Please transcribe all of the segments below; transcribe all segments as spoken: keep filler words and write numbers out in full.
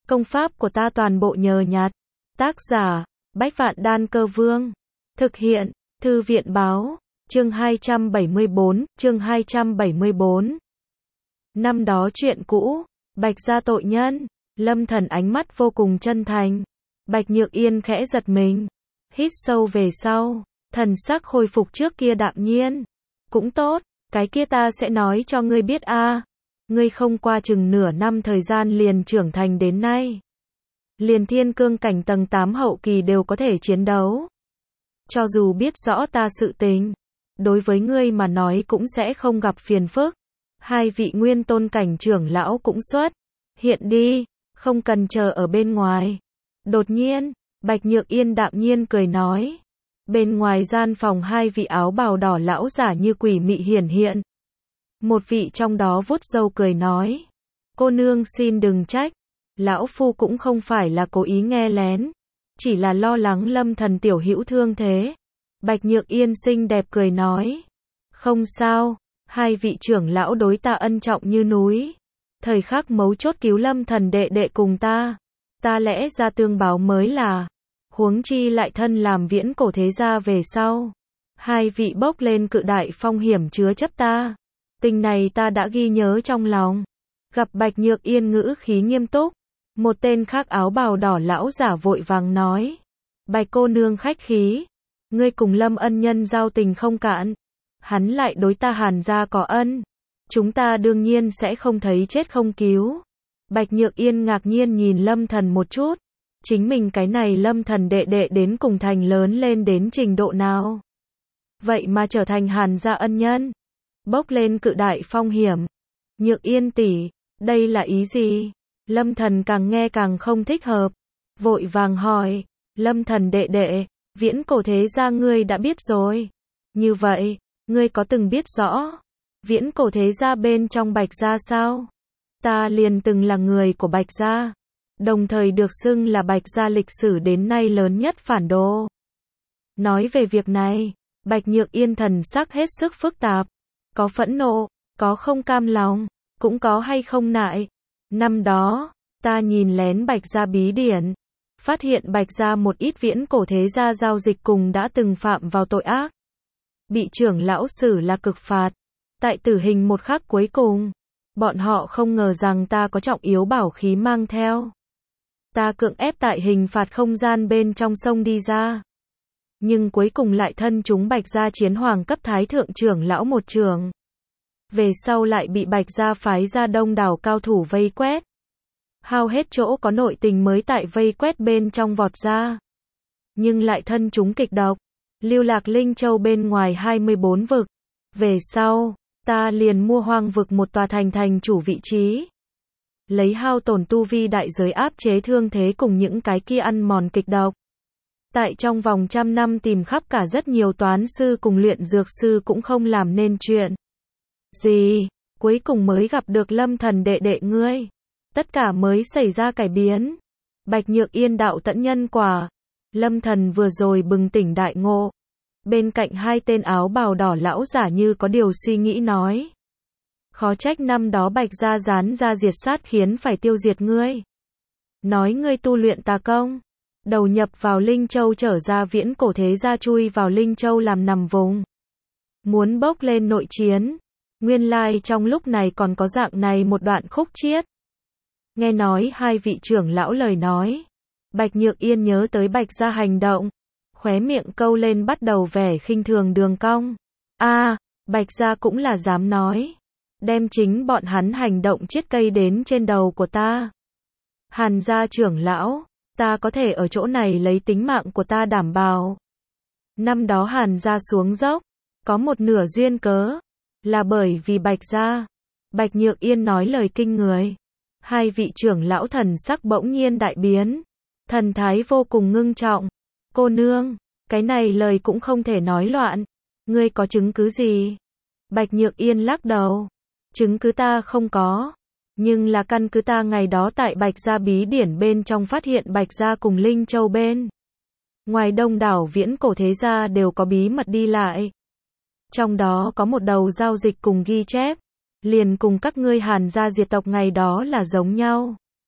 Công pháp của ta toàn bộ nhờ nhặt. Tác giả, Bách Vạn Đan Cơ Vương. Thực hiện, Thư viện Báo. Chương hai trăm bảy mươi bốn, chương hai trăm bảy mươi bốn. Năm đó chuyện cũ, Bạch gia tội nhân, Lâm Thần ánh mắt vô cùng chân thành. Bạch Nhược Yên khẽ giật mình, hít sâu về sau, thần sắc khôi phục trước kia đạm nhiên. Cũng tốt, cái kia ta sẽ nói cho ngươi biết a. Ngươi không qua chừng nửa năm thời gian liền trưởng thành đến nay. Liền thiên cương cảnh tầng tám hậu kỳ đều có thể chiến đấu. Cho dù biết rõ ta sự tình, đối với ngươi mà nói cũng sẽ không gặp phiền phức. Hai vị nguyên tôn cảnh trưởng lão cũng xuất hiện đi, không cần chờ ở bên ngoài. Đột nhiên, Bạch Nhược Yên đạm nhiên cười nói. Bên ngoài gian phòng hai vị áo bào đỏ lão giả như quỷ mị hiển hiện. Một vị trong đó vuốt râu cười nói. Cô nương xin đừng trách, lão phu cũng không phải là cố ý nghe lén, chỉ là lo lắng Lâm Thần tiểu hữu thương thế. Bạch Nhược Yên xinh đẹp cười nói. Không sao, hai vị trưởng lão đối ta ân trọng như núi. Thời khắc mấu chốt cứu Lâm Thần đệ đệ cùng ta. Ta lẽ ra tương báo mới là. Huống chi lại thân làm viễn cổ thế gia về sau. Hai vị bốc lên cự đại phong hiểm chứa chấp ta. Tình này ta đã ghi nhớ trong lòng. Gặp Bạch Nhược Yên ngữ khí nghiêm túc. Một tên khác áo bào đỏ lão giả vội vàng nói. Bạch cô nương khách khí. Ngươi cùng Lâm ân nhân giao tình không cạn. Hắn lại đối ta Hàn gia có ân. Chúng ta đương nhiên sẽ không thấy chết không cứu. Bạch Nhược Yên ngạc nhiên nhìn Lâm Thần một chút. Chính mình cái này Lâm Thần đệ đệ đến cùng thành lớn lên đến trình độ nào. Vậy mà trở thành Hàn gia ân nhân. Bốc lên cự đại phong hiểm. Nhược Yên tỷ, đây là ý gì? Lâm Thần càng nghe càng không thích hợp. Vội vàng hỏi. Lâm Thần đệ đệ, viễn cổ thế gia ngươi đã biết rồi. Như vậy, ngươi có từng biết rõ viễn cổ thế gia bên trong Bạch gia sao? Ta liền từng là người của Bạch gia, đồng thời được xưng là Bạch gia lịch sử đến nay lớn nhất phản đồ. Nói về việc này, Bạch Nhược Yên thần sắc hết sức phức tạp. Có phẫn nộ, có không cam lòng, cũng có hay không nại. Năm đó, ta nhìn lén Bạch gia bí điển, phát hiện Bạch gia một ít viễn cổ thế gia giao dịch cùng đã từng phạm vào tội ác. Bị trưởng lão xử là cực phạt. Tại tử hình một khắc cuối cùng, bọn họ không ngờ rằng ta có trọng yếu bảo khí mang theo. Ta cưỡng ép tại hình phạt không gian bên trong sông đi ra. Nhưng cuối cùng lại thân chúng Bạch gia chiến hoàng cấp thái thượng trưởng lão một trường. Về sau lại bị Bạch gia phái ra đông đảo cao thủ vây quét. Hao hết chỗ có nội tình mới tại vây quét bên trong vọt ra. Nhưng lại thân chúng kịch độc. Lưu lạc Linh Châu bên ngoài hai mươi bốn vực. Về sau, ta liền mua hoang vực một tòa thành thành chủ vị trí. Lấy hao tổn tu vi đại giới áp chế thương thế cùng những cái kia ăn mòn kịch độc. Tại trong vòng trăm năm tìm khắp cả rất nhiều toán sư cùng luyện dược sư cũng không làm nên chuyện gì, cuối cùng mới gặp được Lâm Thần đệ đệ ngươi. Tất cả mới xảy ra cải biến. Bạch Nhược Yên đạo tận nhân quả. Lâm Thần vừa rồi bừng tỉnh đại ngộ. Bên cạnh hai tên áo bào đỏ lão giả như có điều suy nghĩ nói. Khó trách năm đó Bạch gia gián ra diệt sát khiến phải tiêu diệt ngươi. Nói ngươi tu luyện tà công, đầu nhập vào Linh Châu trở ra viễn cổ thế gia chui vào Linh Châu làm nằm vùng. Muốn bốc lên nội chiến. Nguyên lai trong lúc này còn có dạng này một đoạn khúc chiết. Nghe nói hai vị trưởng lão lời nói. Bạch Nhược Yên nhớ tới Bạch gia hành động. Khóe miệng câu lên bắt đầu vẻ khinh thường đường cong. A, à, Bạch gia cũng là dám nói. Đem chính bọn hắn hành động chiết cây đến trên đầu của ta. Hàn gia trưởng lão, ta có thể ở chỗ này lấy tính mạng của ta đảm bảo. Năm đó Hàn gia xuống dốc, có một nửa duyên cớ, là bởi vì Bạch gia. Bạch Nhược Yên nói lời kinh người. Hai vị trưởng lão thần sắc bỗng nhiên đại biến. Thần thái vô cùng ngưng trọng. Cô nương, cái này lời cũng không thể nói loạn. Ngươi có chứng cứ gì? Bạch Nhược Yên lắc đầu. Chứng cứ ta không có. Nhưng là căn cứ ta ngày đó tại Bạch gia bí điển bên trong phát hiện Bạch gia cùng Linh Châu bên ngoài đông đảo viễn cổ thế gia đều có bí mật đi lại. Trong đó có một đầu giao dịch cùng ghi chép. Liền cùng các ngươi Hàn gia diệt tộc ngày đó là giống nhau.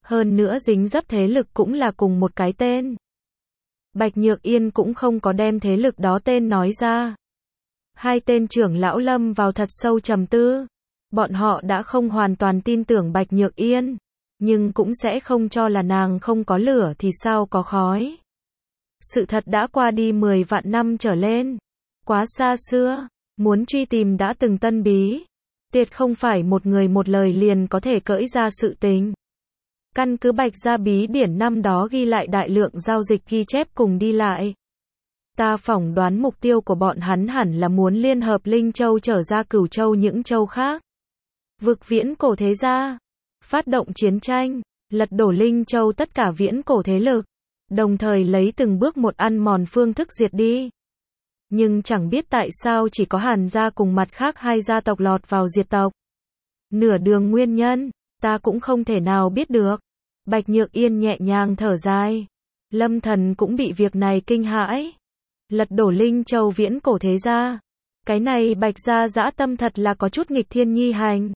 Hơn nữa dính dấp thế lực cũng là cùng một cái tên. Bạch Nhược Yên cũng không có đem thế lực đó tên nói ra. Hai tên trưởng lão lâm vào thật sâu trầm tư. Bọn họ đã không hoàn toàn tin tưởng Bạch Nhược Yên, nhưng cũng sẽ không cho là nàng không có lửa thì sao có khói. Sự thật đã qua đi mười vạn năm trở lên. Quá xa xưa, muốn truy tìm đã từng tân bí. Tuyệt không phải một người một lời liền có thể cởi ra sự tình. Căn cứ Bạch gia bí điển năm đó ghi lại đại lượng giao dịch ghi chép cùng đi lại. Ta phỏng đoán mục tiêu của bọn hắn hẳn là muốn liên hợp Linh Châu trở ra Cửu Châu những châu khác. Vực viễn cổ thế gia, phát động chiến tranh, lật đổ Linh Châu tất cả viễn cổ thế lực, đồng thời lấy từng bước một ăn mòn phương thức diệt đi. Nhưng chẳng biết tại sao chỉ có Hàn gia cùng mặt khác hai gia tộc lọt vào diệt tộc. Nửa đường nguyên nhân, ta cũng không thể nào biết được. Bạch Nhược Yên nhẹ nhàng thở dài. Lâm Thần cũng bị việc này kinh hãi. Lật đổ Linh Châu viễn cổ thế gia. Cái này Bạch gia dã tâm thật là có chút nghịch thiên nhi hành.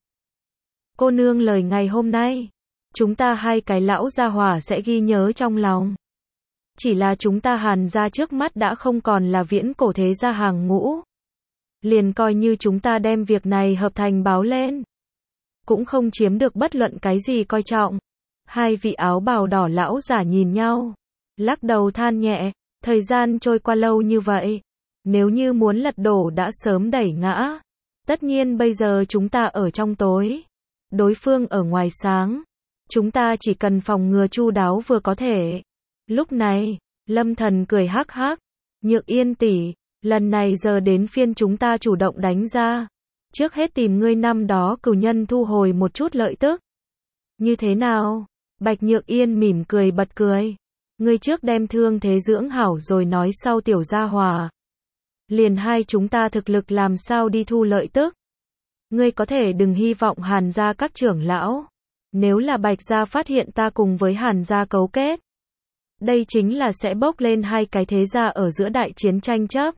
Cô nương lời ngày hôm nay, chúng ta hai cái lão gia hỏa sẽ ghi nhớ trong lòng. Chỉ là chúng ta Hàn gia trước mắt đã không còn là viễn cổ thế gia hàng ngũ. Liền coi như chúng ta đem việc này hợp thành báo lên, cũng không chiếm được bất luận cái gì coi trọng. Hai vị áo bào đỏ lão giả nhìn nhau, lắc đầu than nhẹ, thời gian trôi qua lâu như vậy, nếu như muốn lật đổ đã sớm đẩy ngã. Tất nhiên bây giờ chúng ta ở trong tối, đối phương ở ngoài sáng, chúng ta chỉ cần phòng ngừa chu đáo vừa có thể. Lúc này, Lâm Thần cười hắc hắc, Nhược Yên tỷ, lần này giờ đến phiên chúng ta chủ động đánh ra. Trước hết tìm ngươi năm đó cửu nhân thu hồi một chút lợi tức. Như thế nào? Bạch Nhược Yên mỉm cười bật cười. Ngươi trước đem thương thế dưỡng hảo rồi nói sau tiểu gia hòa. Liền hai chúng ta thực lực làm sao đi thu lợi tức. Ngươi có thể đừng hy vọng Hàn gia các trưởng lão. Nếu là Bạch gia phát hiện ta cùng với Hàn gia cấu kết, đây chính là sẽ bốc lên hai cái thế gia ở giữa đại chiến tranh chấp.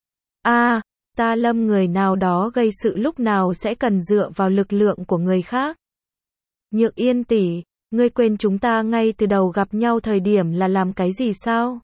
A, à, ta Lâm người nào đó gây sự lúc nào sẽ cần dựa vào lực lượng của người khác. Nhược Yên tỷ, ngươi quên chúng ta ngay từ đầu gặp nhau thời điểm là làm cái gì sao?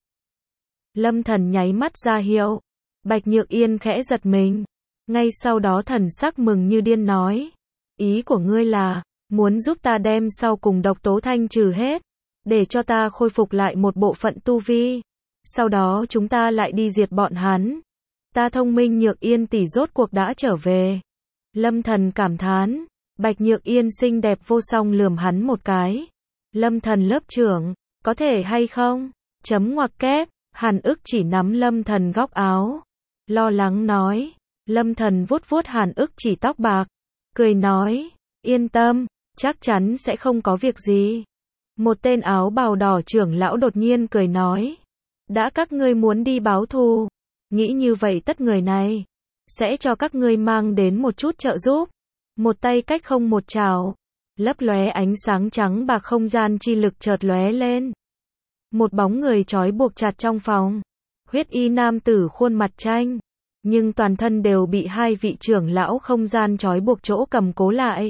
Lâm Thần nháy mắt ra hiệu. Bạch Nhược Yên khẽ giật mình. Ngay sau đó thần sắc mừng như điên nói. Ý của ngươi là, muốn giúp ta đem sau cùng độc tố thanh trừ hết, để cho ta khôi phục lại một bộ phận tu vi. Sau đó chúng ta lại đi diệt bọn hắn. Ta thông minh Nhược Yên tỷ rốt cuộc đã trở về. Lâm Thần cảm thán. Bạch Nhược Yên xinh đẹp vô song lườm hắn một cái. Lâm Thần lớp trưởng, có thể hay không? Chấm ngoặc kép, Hàn Ức chỉ nắm Lâm Thần góc áo. Lo lắng nói. Lâm Thần vuốt vuốt Hàn Ức chỉ tóc bạc. Cười nói, yên tâm, chắc chắn sẽ không có việc gì. Một tên áo bào đỏ trưởng lão đột nhiên cười nói. Đã các ngươi muốn đi báo thù, nghĩ như vậy tất người này sẽ cho các ngươi mang đến một chút trợ giúp. Một tay cách không một chảo, lấp lóe ánh sáng trắng bạc không gian chi lực chợt lóe lên. Một bóng người trói buộc chặt trong phòng. Huyết y nam tử khuôn mặt tranh, nhưng toàn thân đều bị hai vị trưởng lão không gian trói buộc chỗ cầm cố lại.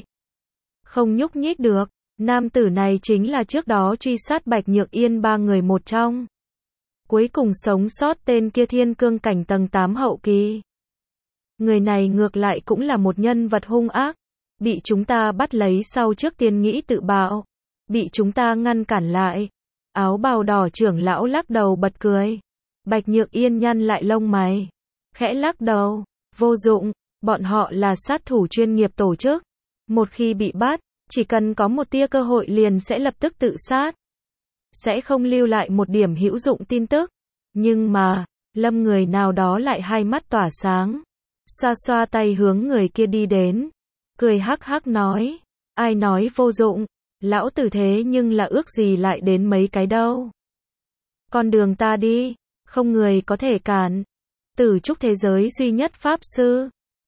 Không nhúc nhích được. Nam tử này chính là trước đó truy sát Bạch Nhược Yên ba người một trong. Cuối cùng sống sót tên kia thiên cương cảnh tầng tám hậu kỳ. Người này ngược lại cũng là một nhân vật hung ác. Bị chúng ta bắt lấy sau trước tiên nghĩ tự bạo. Bị chúng ta ngăn cản lại. Áo bào đỏ trưởng lão lắc đầu bật cười. Bạch Nhược Yên nhăn lại lông mày. Khẽ lắc đầu. Vô dụng, bọn họ là sát thủ chuyên nghiệp tổ chức. Một khi bị bắt, chỉ cần có một tia cơ hội liền sẽ lập tức tự sát. Sẽ không lưu lại một điểm hữu dụng tin tức. Nhưng mà, Lâm người nào đó lại hai mắt tỏa sáng. Xoa xoa tay hướng người kia đi đến. Cười hắc hắc nói. Ai nói vô dụng, lão tử thế nhưng là ước gì lại đến mấy cái đâu. Con đường ta đi, không người có thể cản. Tử trúc thế giới duy nhất pháp sư.